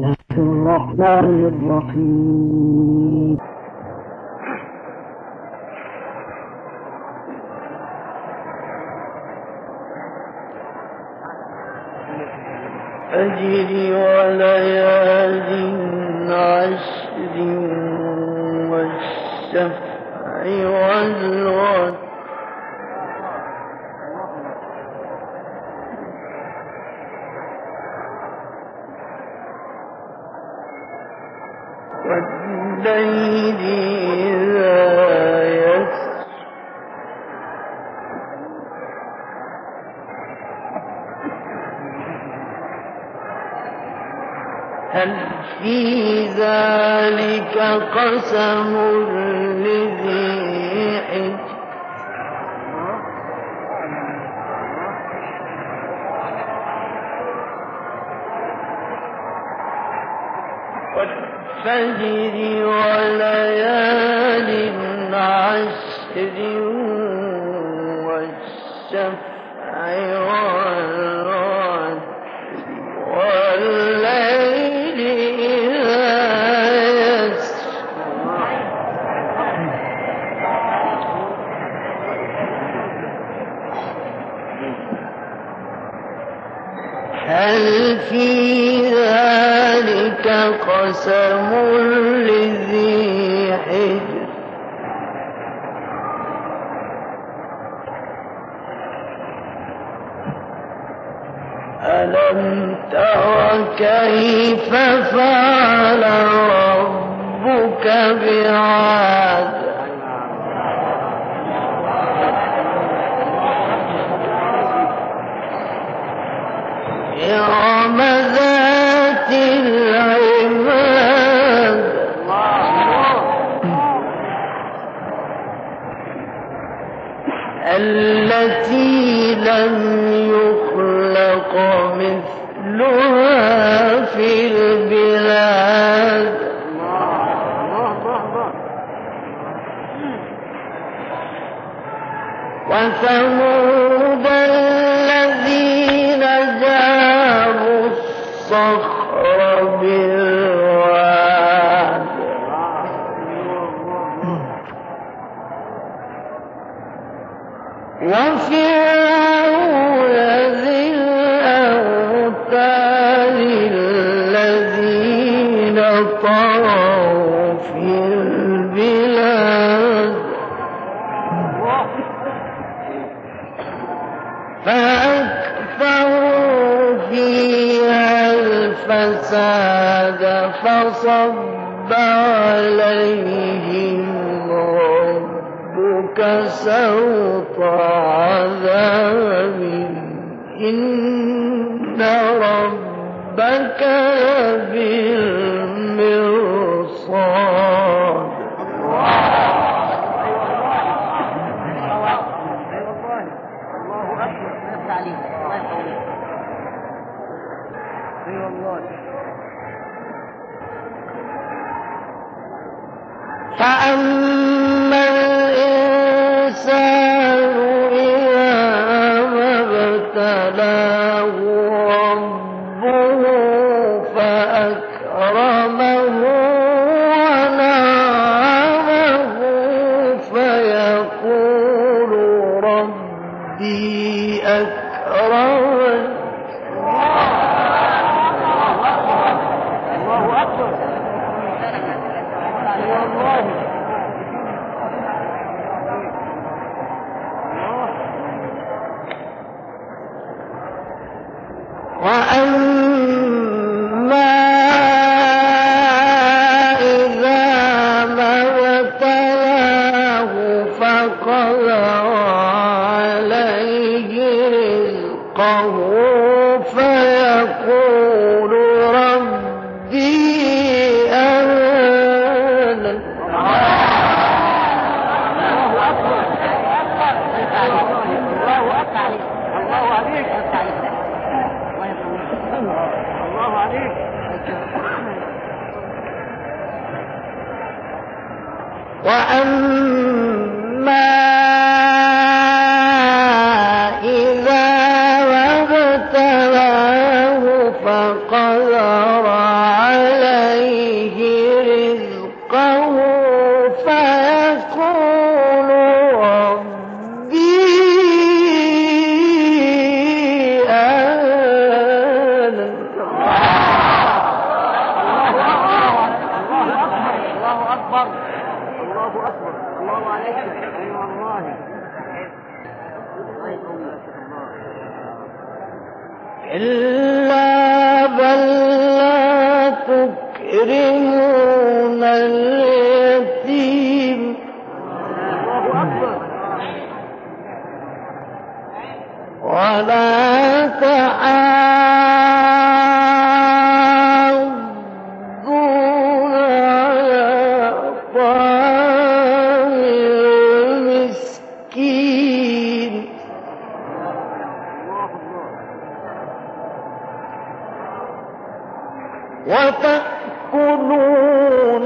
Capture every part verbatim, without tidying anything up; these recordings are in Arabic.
الرحمن الرحيم. فجر وليال عشر والشفع والوتر والليل إذا يسر هل في ذلك قسم لذي حجر والفجر وليال عشر والشفع والوتر والليل إذا يسر هل في ذلك قسم لذي حجر ألم تر كيف فعل ربك بعاد إرم ذات العماد التي لم يخلق مثلها في البلاد وثمود الذين جابوا الصخر بالواد وفرعون ذي الأوتاد الذين طغوا في البلاد فأكثروا فيها الفساد فصب عليهم ربك سوط عذاب إن ربك لبالمرصاد فأما الإنسان إذا ما ابتلاه ربه فأكرمه ونعمه فيقول ربي أكرمن وأما إذا ما ابتلاه فقدر عليه رزقه فيقول ربي أهانن وأما إذا ما ابتلاه فقدر أكبر الله أكبر الله عليك. أي والله إلا بل لا تكرمون اليتيم الله أكبر ولا تحاضون على طعام المسكين وتأكلون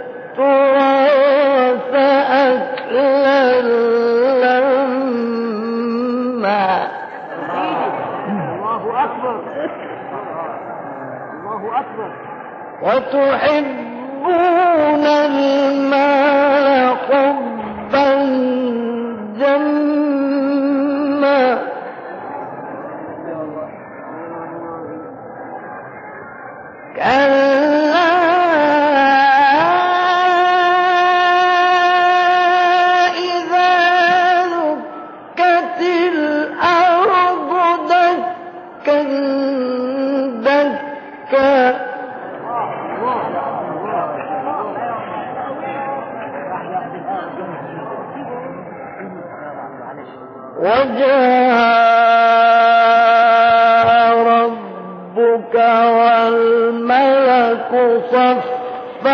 التراث أكلا لما الله أكبر الله أكبر وتحبون المال حبا جما كلا إذا دكت الأرض دكا دكا وجاء ربك والملك صفا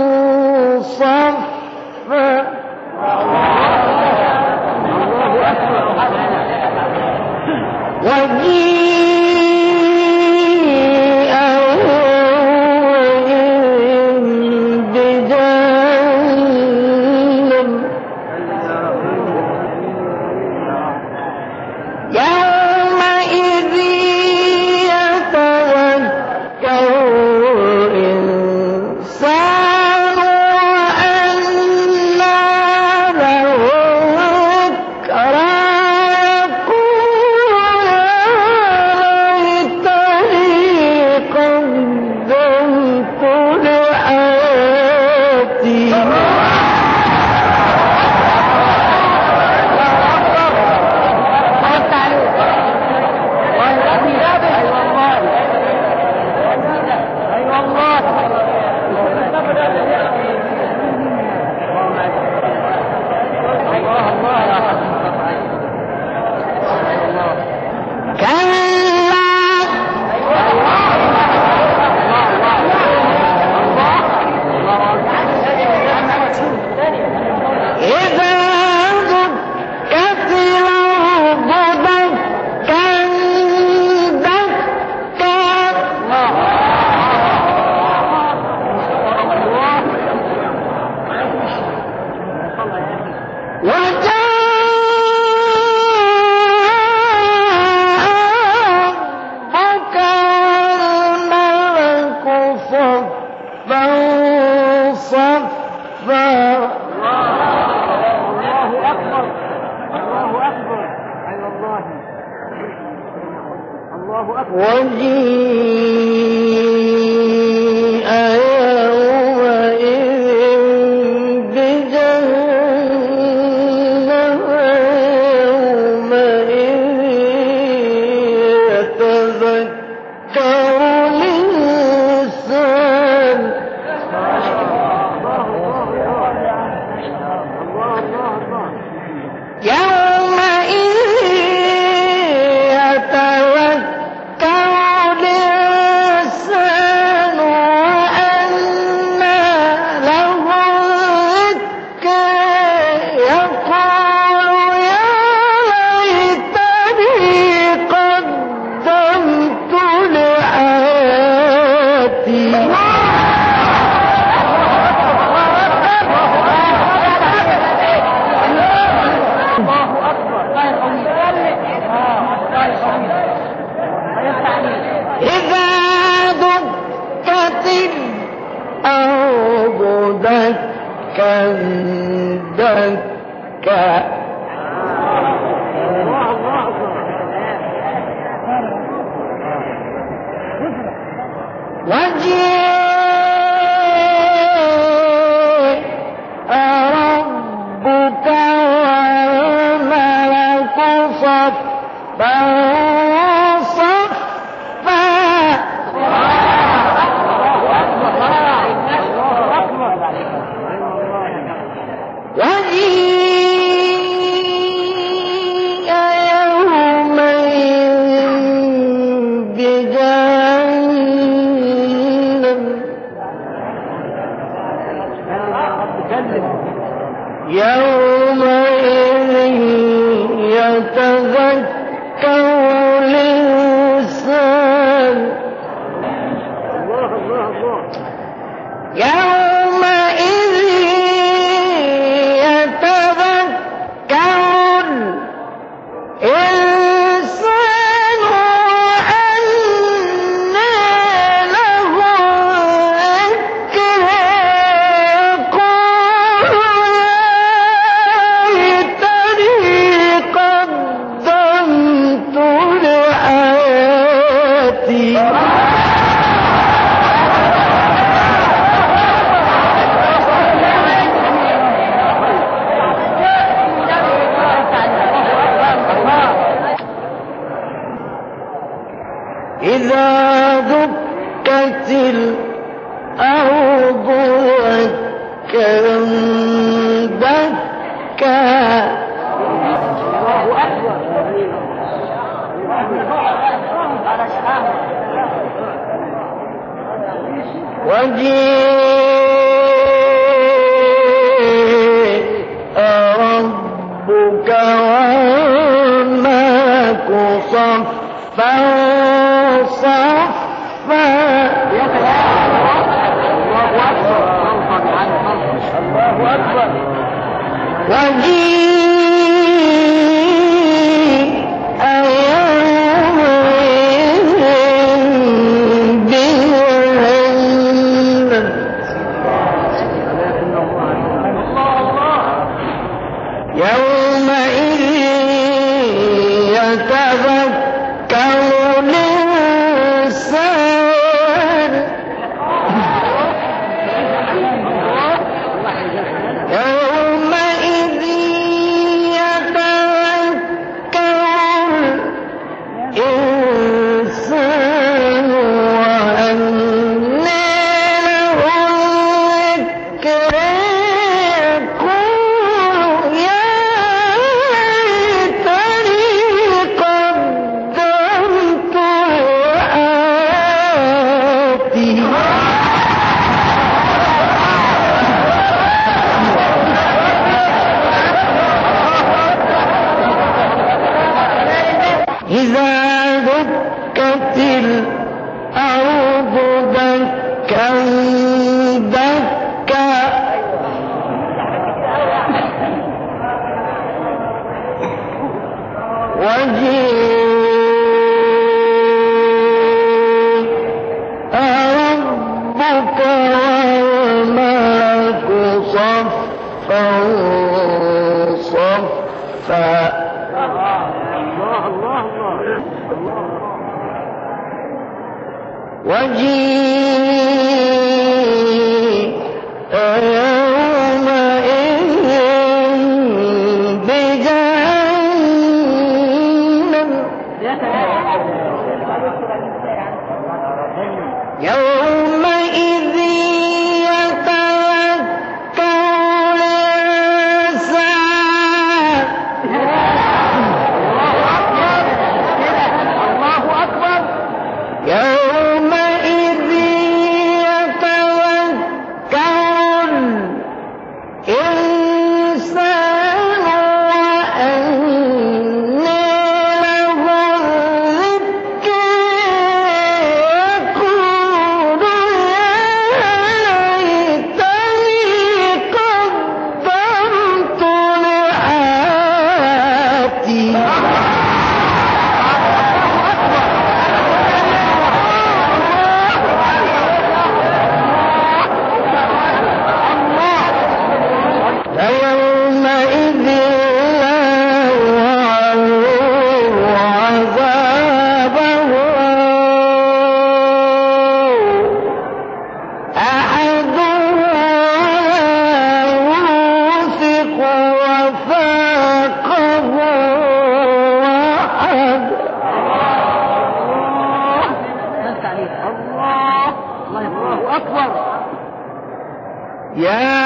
صفا وجيء يومئذ بجهنم يومئذ يتذكر الإنسان وأنى له الذكرى يقول يا ليتني قدمت لحياتي وجيء يومئذ بجهنم يومئذ يتذكر الإنسان وجيء ربك والملك صفا صفا وجيء يومئذ بجهنم يومئذ يتذكر الإنسان يومئذ يتذكر الإنسان وأنى له الذكرى يقول يا ليتني قدمت لحياتي إذا دكت الأرض دكا دكا وجيء ربك والملك صفا صفا وجيء يومئذ بجهنم يومئذ يتذكر الإنسان يومئذ يتذكر الإنسان وأنى له الذكرى يقول يا ليتني قدمت لحياتي إذا دكت الأرض دكا دكا وجيء ربك والملك صفا صفا وجيء يومئذ بجهنم يومئذ يتذكر الإنسان الله أكبر يومئذ أكبر. يا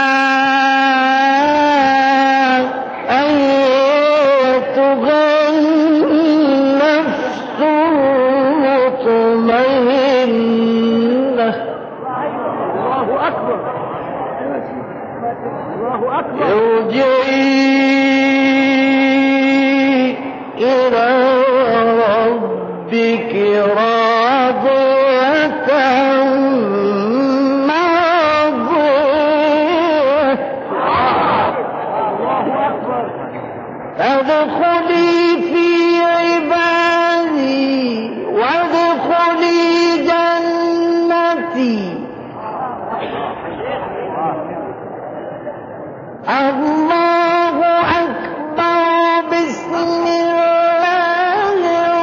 أيتها النفس المطمئنة الله أكبر. الله أكبر. ارجعي إلى ربك راضية مرضية فادخلي في عبادي وادخلي جنتي. الله أكبر. بسم الله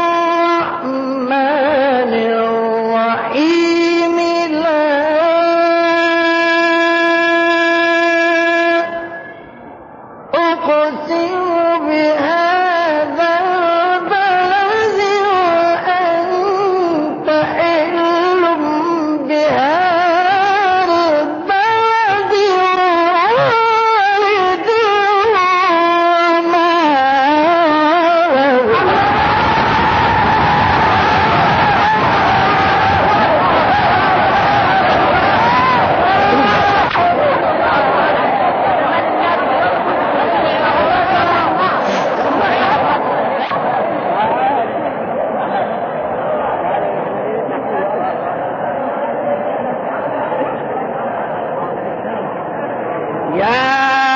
الرحمن الرحيم. لا أقسم بهذا البلد وأنت حل بهذا البلد ووالد وما ولد. يا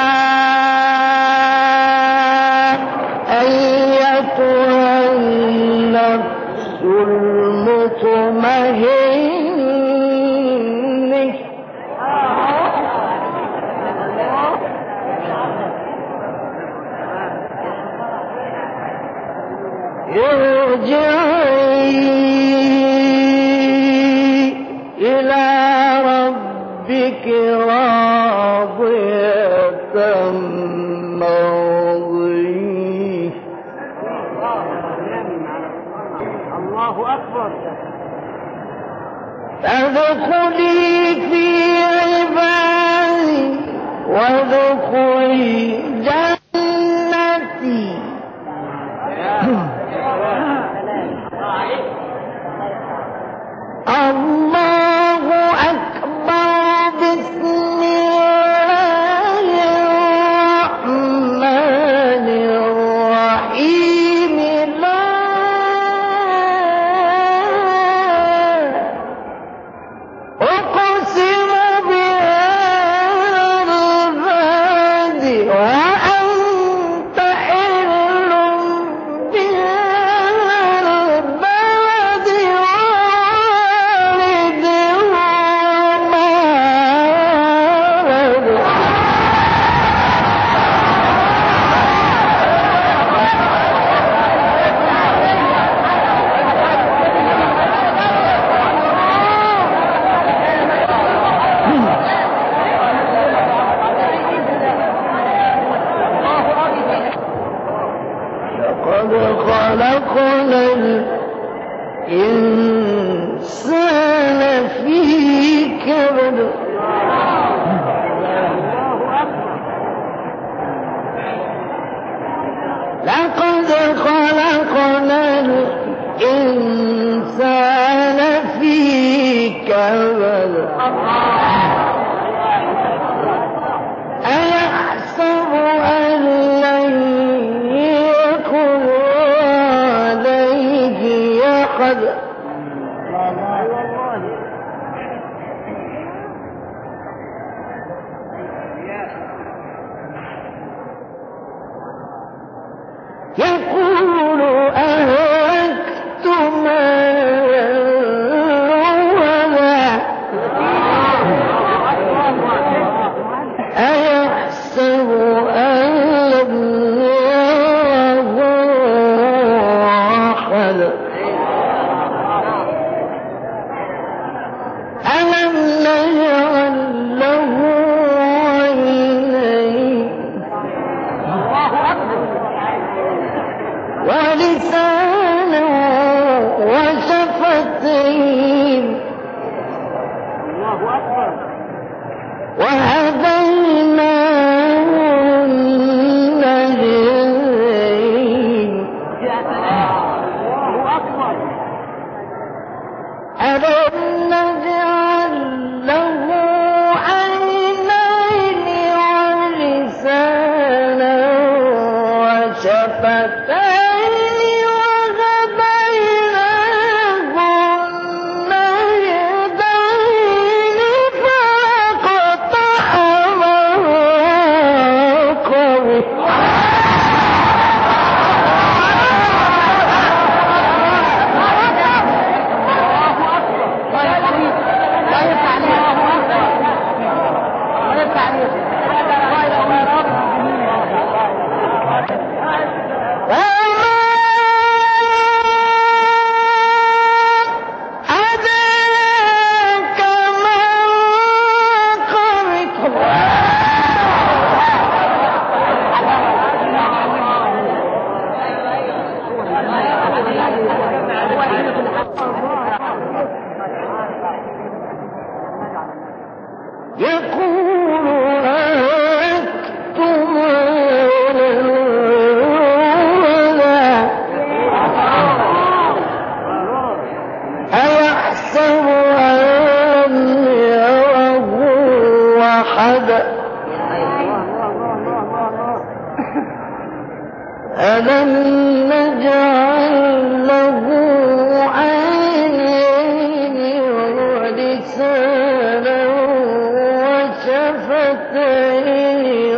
أيتها النفس المطمئنة ارجعي إلى ربك راضية مرضية. الله أكبر. فادخلي في عبادي وادخلي جنتي. الله أكبر. بسم الله الرحمن الرحيم. لا أقسم بهذا البلد وأنت حل بهذا البلد ووالد وما ولد. لقد خلقنا الإنسان في كبد. لقد خلقنا الإنسان في كبد. أيحسب أن لن يقدر عليه أحد. يقول أهلكت مالا لبدا. أيحسب أن لم يره أحد. ألم نجعل له عينين ولسانا وشفتين الله أكبر. وهديناه النجدين. الله أكبر. ألم نجعل له عينين ولسانا وشفتين وهديناه النجدين فاقتحم العقبة. يقول أهلكتم مالا أيحسب أن يره أحدا ألم نجعل له عينين ولسانا وشفتين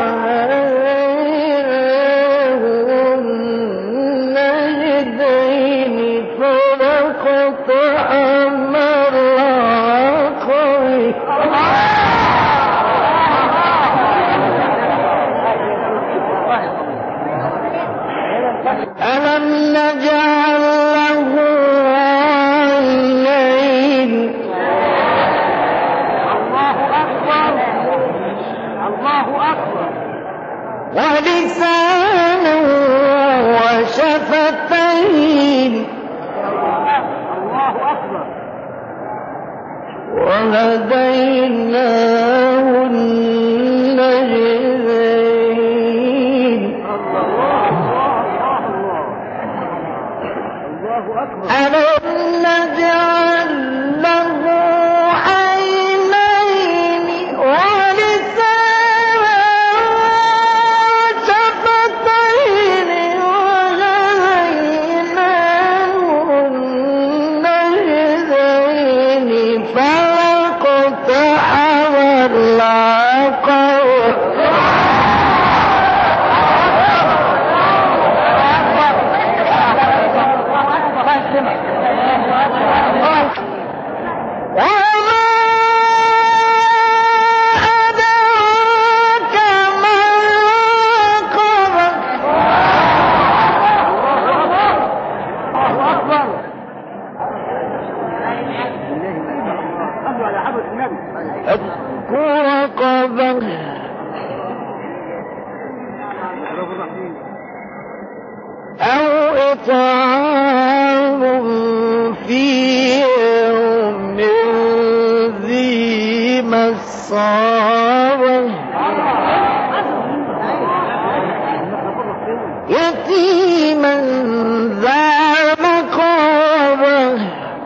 وهديناه النجدين فاقتحم العقبة. ألم نجعل له عينين. الله أكبر. الله أكبر. ولسانا وشفتين الله أكبر. وهديناه النجدين. ألم نجعل له عينين ولسانا وشفتين وهديناه النجدين فاقتحم العقبة. وما أدراك ما العقبة. الله أكبر. صلوا على حضرة النبي. فك رقبة أو إطعام في يوم ذي مسغبة يتيما ذا مقربة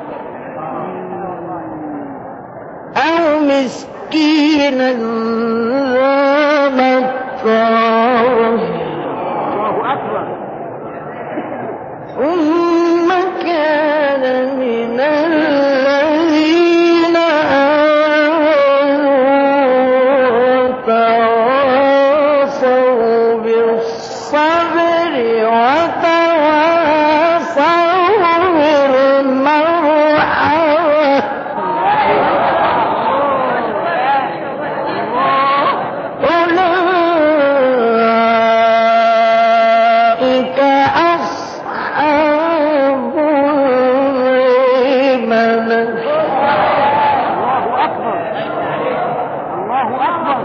أو مسكينا ذا متربة. الله أكبر. ثم كان من الذين آمنوا وتواصوا بالصبر وتواصوا بالمرحمة. أولئك أصحاب الميمنة. الله أكبر. الله أكبر.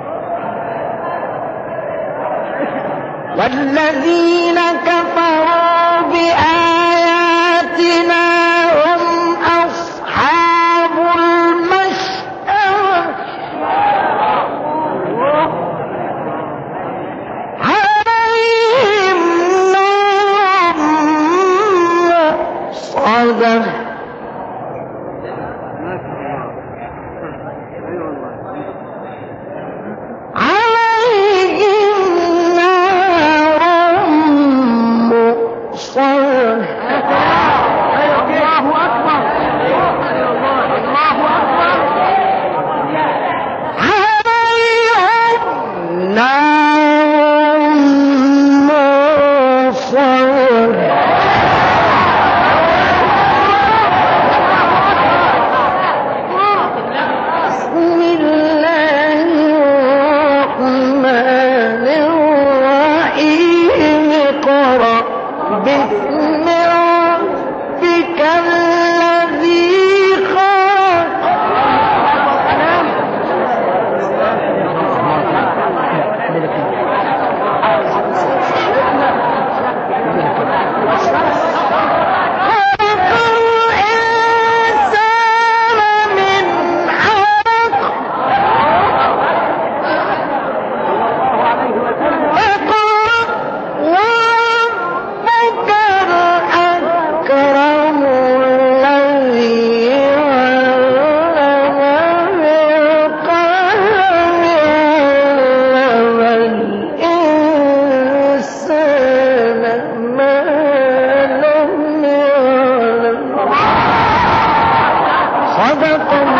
والذين كفروا بآياتنا هم أصحاب المشأمة. صدق